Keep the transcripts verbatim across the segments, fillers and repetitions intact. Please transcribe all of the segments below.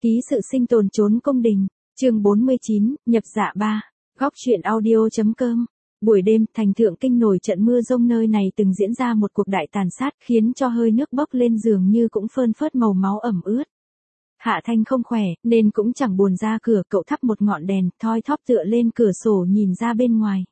Ký sự sinh tồn trốn cung đình, chương bốn mươi chín, nhập dạ ba. Góc truyện audio.com. Buổi đêm, thành Thượng Kinh nổi trận mưa rông, nơi này từng diễn ra một cuộc đại tàn sát khiến cho hơi nước bốc lên dường như cũng phơn phớt màu máu ẩm ướt. Hạ Thanh không khỏe, nên cũng chẳng buồn ra cửa, cậu thắp một ngọn đèn, thoi thóp tựa lên cửa sổ nhìn ra bên ngoài.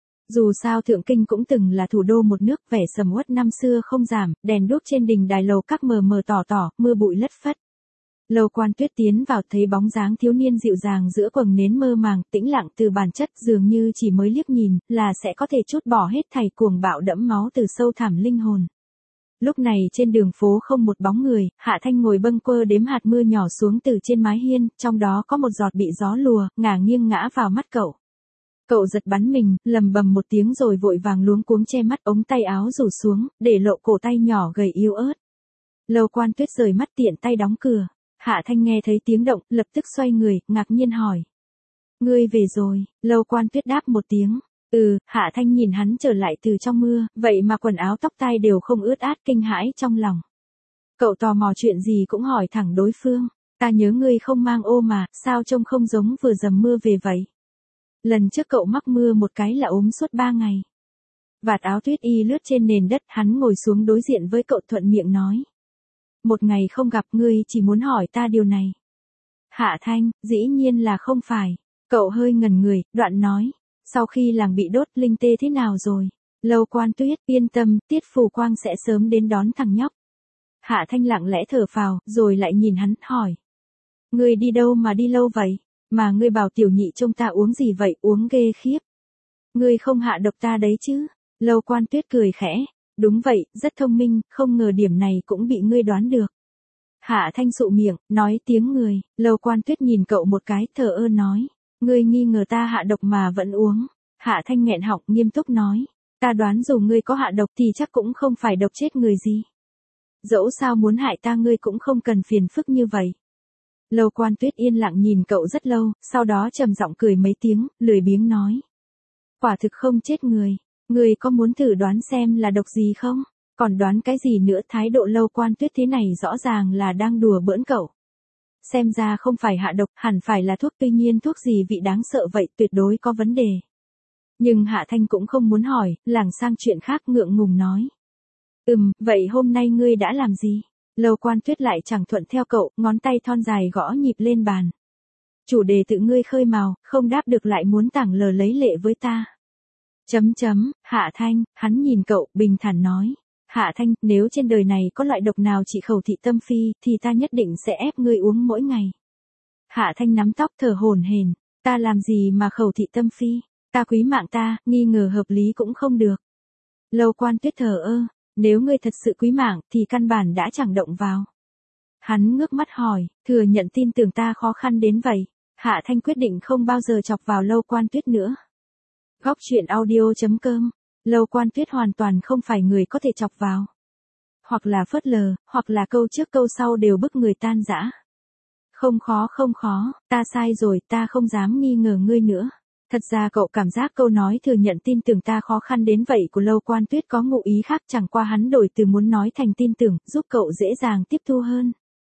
Dù sao Thượng Kinh cũng từng là thủ đô một nước, vẻ sầm uất năm xưa không giảm, đèn đuốc trên đình đài lầu các mờ mờ tỏ tỏ, mưa bụi lất phất. Lâu Quan Tuyết tiến vào thấy bóng dáng thiếu niên dịu dàng giữa quầng nến mơ màng, tĩnh lặng từ bản chất, dường như chỉ mới liếc nhìn là sẽ có thể trút bỏ hết thảy cuồng bạo đẫm máu từ sâu thẳm linh hồn. Lúc này trên đường phố không một bóng người, Hạ Thanh ngồi bâng quơ đếm hạt mưa nhỏ xuống từ trên mái hiên, trong đó có một giọt bị gió lùa, ngả nghiêng ngã vào mắt cậu. Cậu giật bắn mình, lầm bầm một tiếng rồi vội vàng luống cuống che mắt, ống tay áo rủ xuống, để lộ cổ tay nhỏ gầy yếu ớt. Lâu Quan Tuyết rời mắt tiện tay đóng cửa. Hạ Thanh nghe thấy tiếng động, lập tức xoay người, ngạc nhiên hỏi. Ngươi về rồi, Lâu Quan Tuyết đáp một tiếng. Ừ, Hạ Thanh nhìn hắn trở lại từ trong mưa, vậy mà quần áo tóc tai đều không ướt át, kinh hãi trong lòng. Cậu tò mò chuyện gì cũng hỏi thẳng đối phương. Ta nhớ ngươi không mang ô mà, sao trông không giống vừa dầm mưa về vậy? Lần trước cậu mắc mưa một cái là ốm suốt ba ngày. Vạt áo tuyết y lướt trên nền đất, hắn ngồi xuống đối diện với cậu thuận miệng nói. Một ngày không gặp, ngươi chỉ muốn hỏi ta điều này. Hạ Thanh, dĩ nhiên là không phải. Cậu hơi ngẩn người, đoạn nói. Sau khi làng bị đốt, linh tê thế nào rồi? Lâu Quan Tuyết, yên tâm, Tiết Phù Quang sẽ sớm đến đón thằng nhóc. Hạ Thanh lặng lẽ thở phào, rồi lại nhìn hắn, hỏi. Ngươi đi đâu mà đi lâu vậy? Mà ngươi bảo tiểu nhị trông ta uống gì vậy, uống ghê khiếp. Ngươi không hạ độc ta đấy chứ? Lâu Quan Tuyết cười khẽ. Đúng vậy, rất thông minh, không ngờ điểm này cũng bị ngươi đoán được. Hạ Thanh sụ miệng, nói tiếng người, Lâu Quan Tuyết nhìn cậu một cái, thờ ơ nói. Ngươi nghi ngờ ta hạ độc mà vẫn uống. Hạ Thanh nghẹn họng, nghiêm túc nói. Ta đoán dù ngươi có hạ độc thì chắc cũng không phải độc chết người gì. Dẫu sao muốn hại ta ngươi cũng không cần phiền phức như vậy. Lâu Quan Tuyết yên lặng nhìn cậu rất lâu, sau đó trầm giọng cười mấy tiếng, lười biếng nói. Quả thực không chết người. Ngươi có muốn thử đoán xem là độc gì không? Còn đoán cái gì nữa? Thái độ Lâu Quan Tuyết thế này rõ ràng là đang đùa bỡn cậu. Xem ra không phải hạ độc, hẳn phải là thuốc, tuy nhiên thuốc gì vị đáng sợ vậy, tuyệt đối có vấn đề. Nhưng Hạ Thanh cũng không muốn hỏi, lảng sang chuyện khác, ngượng ngùng nói. Ừm, vậy hôm nay ngươi đã làm gì? Lâu Quan Tuyết lại chẳng thuận theo cậu, ngón tay thon dài gõ nhịp lên bàn. Chủ đề tự ngươi khơi mào, không đáp được lại muốn tảng lờ lấy lệ với ta. Chấm chấm, Hạ Thanh, hắn nhìn cậu, bình thản nói. Hạ Thanh, nếu trên đời này có loại độc nào trị khẩu thị tâm phi, thì ta nhất định sẽ ép ngươi uống mỗi ngày. Hạ Thanh nắm tóc thở hổn hển. Ta làm gì mà khẩu thị tâm phi? Ta quý mạng ta, nghi ngờ hợp lý cũng không được. Lâu Quan Tuyết thờ ơ. Nếu ngươi thật sự quý mạng, thì căn bản đã chẳng động vào. Hắn ngước mắt hỏi, thừa nhận tin tưởng ta khó khăn đến vậy. Hạ Thanh quyết định không bao giờ chọc vào Lâu Quan Tuyết nữa. Góc truyện audio.com. Lâu Quan Tuyết hoàn toàn không phải người có thể chọc vào. Hoặc là phớt lờ, hoặc là câu trước câu sau đều bức người tan rã. Không khó không khó, ta sai rồi, ta không dám nghi ngờ ngươi nữa. Thật ra cậu cảm giác câu nói thừa nhận tin tưởng ta khó khăn đến vậy của Lâu Quan Tuyết có ngụ ý khác, chẳng qua hắn đổi từ muốn nói thành tin tưởng, giúp cậu dễ dàng tiếp thu hơn.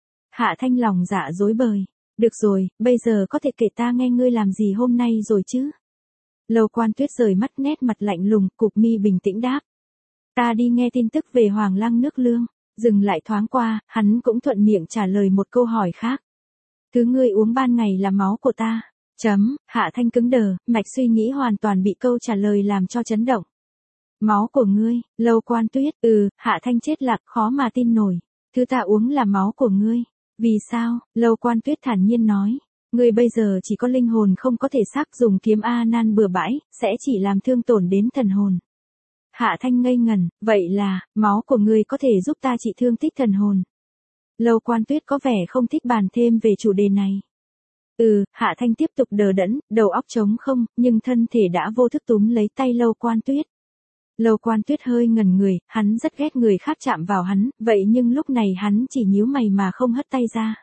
Hạ Thanh lòng dạ dối bời. Được rồi, bây giờ có thể kể ta nghe ngươi làm gì hôm nay rồi chứ? Lâu Quan Tuyết rời mắt, nét mặt lạnh lùng, cụp mi bình tĩnh đáp. Ta đi nghe tin tức về Hoàng Lăng nước Lương. Dừng lại thoáng qua, hắn cũng thuận miệng trả lời một câu hỏi khác. Thứ ngươi uống ban ngày là máu của ta. Chấm, Hạ Thanh cứng đờ, mạch suy nghĩ hoàn toàn bị câu trả lời làm cho chấn động. Máu của ngươi, Lâu Quan Tuyết, ừ, Hạ Thanh chết lặng, khó mà tin nổi. Thứ ta uống là máu của ngươi. Vì sao? Lâu Quan Tuyết thản nhiên nói. Ngươi bây giờ chỉ có linh hồn không có thể xác, dùng kiếm A Nan bừa bãi, sẽ chỉ làm thương tổn đến thần hồn. Hạ Thanh ngây ngẩn, vậy là, máu của ngươi có thể giúp ta trị thương tích thần hồn. Lâu Quan Tuyết có vẻ không thích bàn thêm về chủ đề này. Ừ, Hạ Thanh tiếp tục đờ đẫn, đầu óc trống không, nhưng thân thể đã vô thức túm lấy tay Lâu Quan Tuyết. Lâu Quan Tuyết hơi ngẩn người, hắn rất ghét người khác chạm vào hắn, vậy nhưng lúc này hắn chỉ nhíu mày mà không hất tay ra.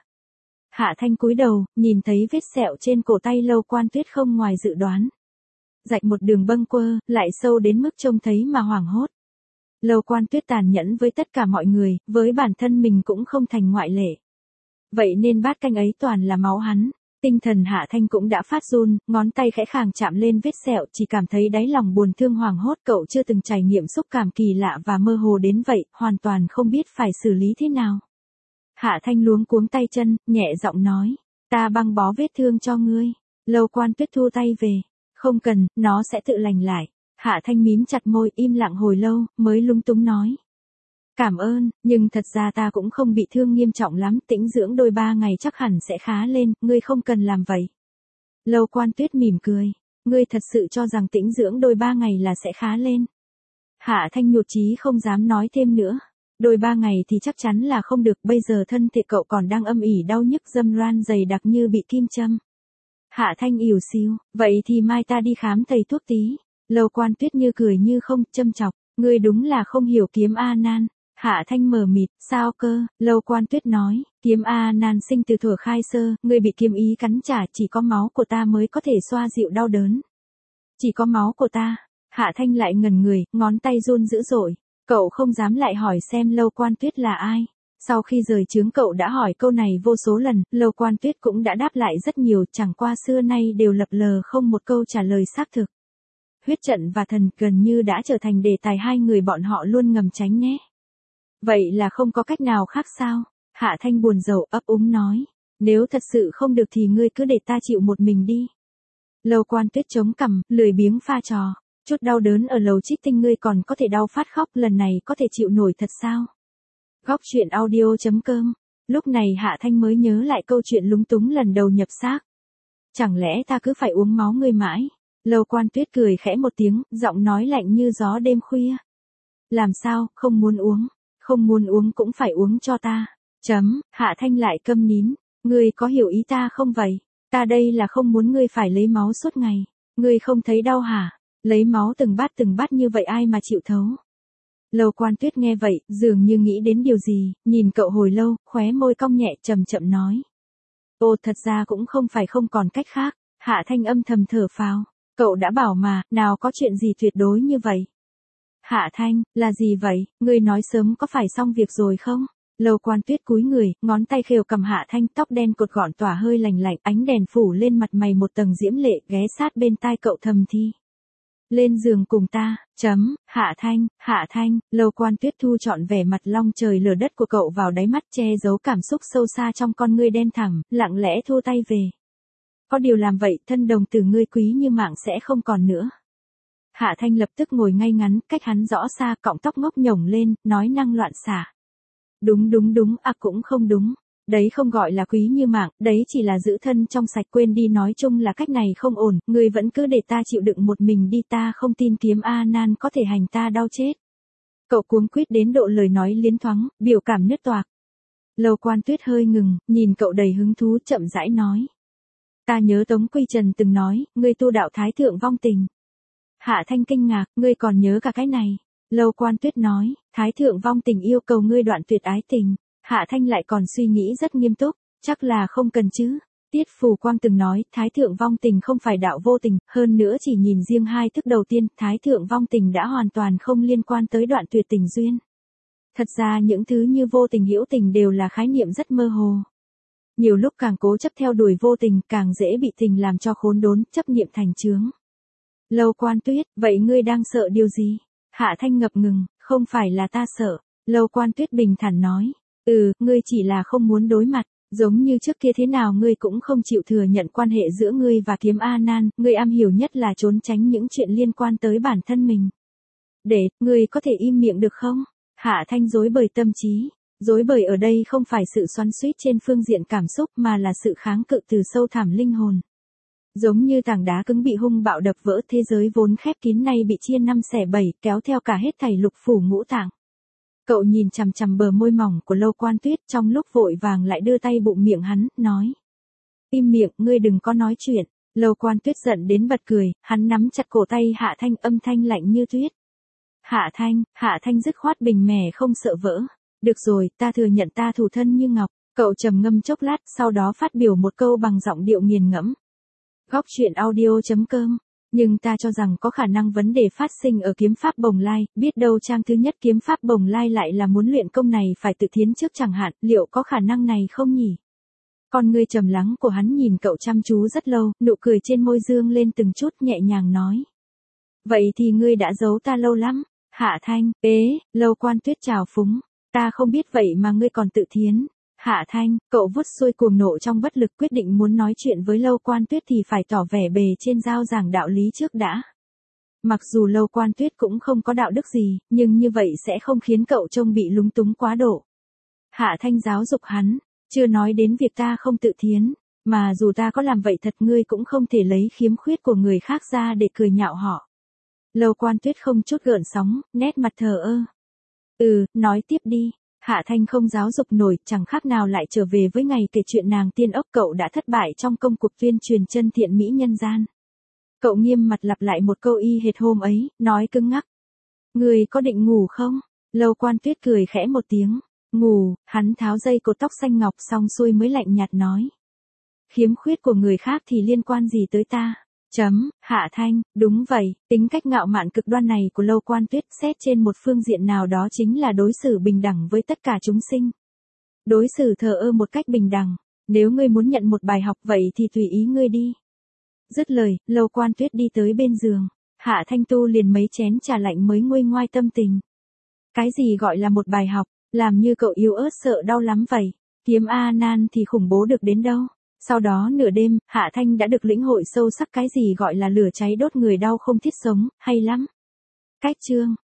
Hạ Thanh cúi đầu, nhìn thấy vết sẹo trên cổ tay Lâu Quan Tuyết không ngoài dự đoán. Rạch một đường bâng quơ, lại sâu đến mức trông thấy mà hoảng hốt. Lâu Quan Tuyết tàn nhẫn với tất cả mọi người, với bản thân mình cũng không thành ngoại lệ. vậy nên bát canh ấy toàn là máu hắn. Tinh thần Hạ Thanh cũng đã phát run, ngón tay khẽ khàng chạm lên vết sẹo, chỉ cảm thấy đáy lòng buồn thương hoảng hốt. Cậu chưa từng trải nghiệm xúc cảm kỳ lạ và mơ hồ đến vậy, hoàn toàn không biết phải xử lý thế nào. Hạ Thanh luống cuống tay chân, nhẹ giọng nói, ta băng bó vết thương cho ngươi. Lâu Quan Tuyết thu tay về, không cần, nó sẽ tự lành lại. Hạ Thanh mím chặt môi, im lặng hồi lâu, mới lúng túng nói. Cảm ơn, nhưng thật ra ta cũng không bị thương nghiêm trọng lắm, tĩnh dưỡng đôi ba ngày chắc hẳn sẽ khá lên, ngươi không cần làm vậy. Lâu Quan Tuyết mỉm cười, ngươi thật sự cho rằng tĩnh dưỡng đôi ba ngày là sẽ khá lên. Hạ Thanh nhụt chí không dám nói thêm nữa. Đôi ba ngày thì chắc chắn là không được, bây giờ thân thể cậu còn đang âm ỉ đau nhức dâm ran dày đặc như bị kim châm. Hạ Thanh ỉu xìu, vậy thì mai ta đi khám thầy thuốc tí. Lâu Quan Tuyết như cười như không, châm chọc, ngươi đúng là không hiểu kiếm A Nan. Hạ Thanh mờ mịt, sao cơ? Lâu Quan Tuyết nói, kiếm A Nan sinh từ thuở khai sơ, ngươi bị kiếm ý cắn trả, chỉ có máu của ta mới có thể xoa dịu đau đớn. Chỉ có máu của ta. Hạ Thanh lại ngẩn người, ngón tay run dữ dội. Cậu không dám lại hỏi xem Lâu Quan Tuyết là ai. Sau khi rời trướng cậu đã hỏi câu này vô số lần, Lâu Quan Tuyết cũng đã đáp lại rất nhiều, chẳng qua xưa nay đều lập lờ không một câu trả lời xác thực. Huyết trận và thần gần như đã trở thành đề tài hai người bọn họ luôn ngầm tránh né. Vậy là không có cách nào khác sao? Hạ Thanh buồn rầu ấp úng nói. Nếu thật sự không được thì ngươi cứ để ta chịu một mình đi. Lâu Quan Tuyết chống cằm, lười biếng pha trò. Chút đau đớn ở lầu trích tinh ngươi còn có thể đau phát khóc, lần này có thể chịu nổi thật sao? Góc truyện audio chấm com. Lúc này Hạ Thanh mới nhớ lại câu chuyện lúng túng lần đầu nhập xác. Chẳng lẽ ta cứ phải uống máu ngươi mãi? Lâu Quan Tuyết cười khẽ một tiếng, giọng nói lạnh như gió đêm khuya. Làm sao, không muốn uống? Không muốn uống cũng phải uống cho ta. Chấm, Hạ Thanh lại câm nín. Ngươi có hiểu ý ta không vậy? Ta đây là không muốn ngươi phải lấy máu suốt ngày. Ngươi không thấy đau hả? Lấy máu từng bát từng bát như vậy ai mà chịu thấu? Lâu Quan Tuyết nghe vậy, dường như nghĩ đến điều gì, nhìn cậu hồi lâu, khóe môi cong nhẹ chậm chậm nói. Ồ, thật ra cũng không phải không còn cách khác. Hạ Thanh âm thầm thở phào. Cậu đã bảo mà, nào có chuyện gì tuyệt đối như vậy. Hạ Thanh, là gì vậy, ngươi nói sớm có phải xong việc rồi không? Lâu Quan Tuyết cúi người, ngón tay khều cầm Hạ Thanh, tóc đen cột gọn tỏa hơi lành lạnh, ánh đèn phủ lên mặt mày một tầng diễm lệ, ghé sát bên tai cậu thầm thi. Lên giường cùng ta, chấm, Hạ Thanh, Hạ Thanh. Lâu Quan Tuyết thu trọn vẻ mặt long trời lở đất của cậu vào đáy mắt, che giấu cảm xúc sâu xa trong con ngươi đen thẳm, lặng lẽ thu tay về. Có điều làm vậy, thân đồng tử ngươi quý như mạng sẽ không còn nữa. Hạ Thanh lập tức ngồi ngay ngắn, cách hắn rõ xa, cọng tóc ngốc nhổng lên, nói năng loạn xả. Đúng đúng đúng, à cũng không đúng. Đấy không gọi là quý như mạng, đấy chỉ là giữ thân trong sạch, quên đi, nói chung là cách này không ổn, ngươi vẫn cứ để ta chịu đựng một mình đi, ta không tin kiếm A Nan có thể hành ta đau chết. Cậu cuống quýt đến độ lời nói liến thoáng, biểu cảm nứt toạc. Lâu Quan Tuyết hơi ngừng, nhìn cậu đầy hứng thú, chậm rãi nói. Ta nhớ Tống Quy Trần từng nói, ngươi tu đạo thái thượng vong tình. Hạ Thanh kinh ngạc, ngươi còn nhớ cả cái này. Lâu Quan Tuyết nói, thái thượng vong tình yêu cầu ngươi đoạn tuyệt ái tình. Hạ Thanh lại còn suy nghĩ rất nghiêm túc, chắc là không cần chứ. Tiết Phù Quang từng nói, thái thượng vong tình không phải đạo vô tình, hơn nữa chỉ nhìn riêng hai thức đầu tiên, thái thượng vong tình đã hoàn toàn không liên quan tới đoạn tuyệt tình duyên. Thật ra những thứ như vô tình hữu tình đều là khái niệm rất mơ hồ. Nhiều lúc càng cố chấp theo đuổi vô tình, càng dễ bị tình làm cho khốn đốn, chấp niệm thành chướng. Lâu Quan Tuyết, vậy ngươi đang sợ điều gì? Hạ Thanh ngập ngừng, không phải là ta sợ. Lâu Quan Tuyết bình thản nói. Ừ, ngươi chỉ là không muốn đối mặt, giống như trước kia thế nào ngươi cũng không chịu thừa nhận quan hệ giữa ngươi và kiếm A Nan, ngươi am hiểu nhất là trốn tránh những chuyện liên quan tới bản thân mình. Để, ngươi có thể im miệng được không? Hạ Thanh rối bời tâm trí. Rối bời ở đây không phải sự xoắn xuýt trên phương diện cảm xúc mà là sự kháng cự từ sâu thẳm linh hồn. Giống như tảng đá cứng bị hung bạo đập vỡ, thế giới vốn khép kín nay bị chia năm xẻ bảy, kéo theo cả hết thảy lục phủ ngũ tạng. Cậu nhìn chằm chằm bờ môi mỏng của Lâu Quan Tuyết, trong lúc vội vàng lại đưa tay bụng miệng hắn, nói. Im miệng, ngươi đừng có nói chuyện. Lâu Quan Tuyết giận đến bật cười, hắn nắm chặt cổ tay Hạ Thanh, âm thanh lạnh như tuyết. Hạ Thanh, Hạ Thanh dứt khoát bình mẻ không sợ vỡ. Được rồi, ta thừa nhận ta thủ thân như ngọc. Cậu trầm ngâm chốc lát, sau đó phát biểu một câu bằng giọng điệu nghiền ngẫm. Góc truyện audio chấm com. Nhưng ta cho rằng có khả năng vấn đề phát sinh ở kiếm pháp Bồng Lai, biết đâu trang thứ nhất kiếm pháp Bồng Lai lại là muốn luyện công này phải tự thiến trước chẳng hạn, liệu có khả năng này không nhỉ? Con ngươi trầm lắng của hắn nhìn cậu chăm chú rất lâu, nụ cười trên môi dương lên từng chút nhẹ nhàng nói. Vậy thì ngươi đã giấu ta lâu lắm. Hạ Thanh, ế, Lâu Quan Tuyết trào phúng. Ta không biết vậy mà ngươi còn tự thiến. Hạ Thanh, cậu vút xuôi cuồng nộ trong bất lực quyết định muốn nói chuyện với Lâu Quan Tuyết thì phải tỏ vẻ bề trên giao giảng đạo lý trước đã. Mặc dù Lâu Quan Tuyết cũng không có đạo đức gì, nhưng như vậy sẽ không khiến cậu trông bị lúng túng quá độ. Hạ Thanh giáo dục hắn, chưa nói đến việc ta không tự thiến, mà dù ta có làm vậy thật ngươi cũng không thể lấy khiếm khuyết của người khác ra để cười nhạo họ. Lâu Quan Tuyết không chút gợn sóng, nét mặt thờ ơ. Ừ, nói tiếp đi. Hạ Thanh không giáo dục nổi, chẳng khác nào lại trở về với ngày kể chuyện nàng tiên ốc cậu đã thất bại trong công cuộc tuyên truyền chân thiện mỹ nhân gian. Cậu nghiêm mặt lặp lại một câu y hệt hôm ấy, nói cứng ngắc. Người có định ngủ không? Lâu Quan Tuyết cười khẽ một tiếng. Ngủ, hắn tháo dây cột tóc xanh ngọc xong xuôi mới lạnh nhạt nói. Khiếm khuyết của người khác thì liên quan gì tới ta? Chấm, Hạ Thanh, đúng vậy, tính cách ngạo mạn cực đoan này của Lâu Quan Tuyết xét trên một phương diện nào đó chính là đối xử bình đẳng với tất cả chúng sinh. Đối xử thờ ơ một cách bình đẳng, nếu ngươi muốn nhận một bài học vậy thì tùy ý ngươi đi. Dứt lời, Lâu Quan Tuyết đi tới bên giường, Hạ Thanh tu liền mấy chén trà lạnh mới nguôi ngoai tâm tình. Cái gì gọi là một bài học, làm như cậu yếu ớt sợ đau lắm vậy, kiếm A Nan thì khủng bố được đến đâu. Sau đó nửa đêm, Hạ Thanh đã được lĩnh hội sâu sắc cái gì gọi là lửa cháy đốt người đau không thiết sống, hay lắm. Cách chương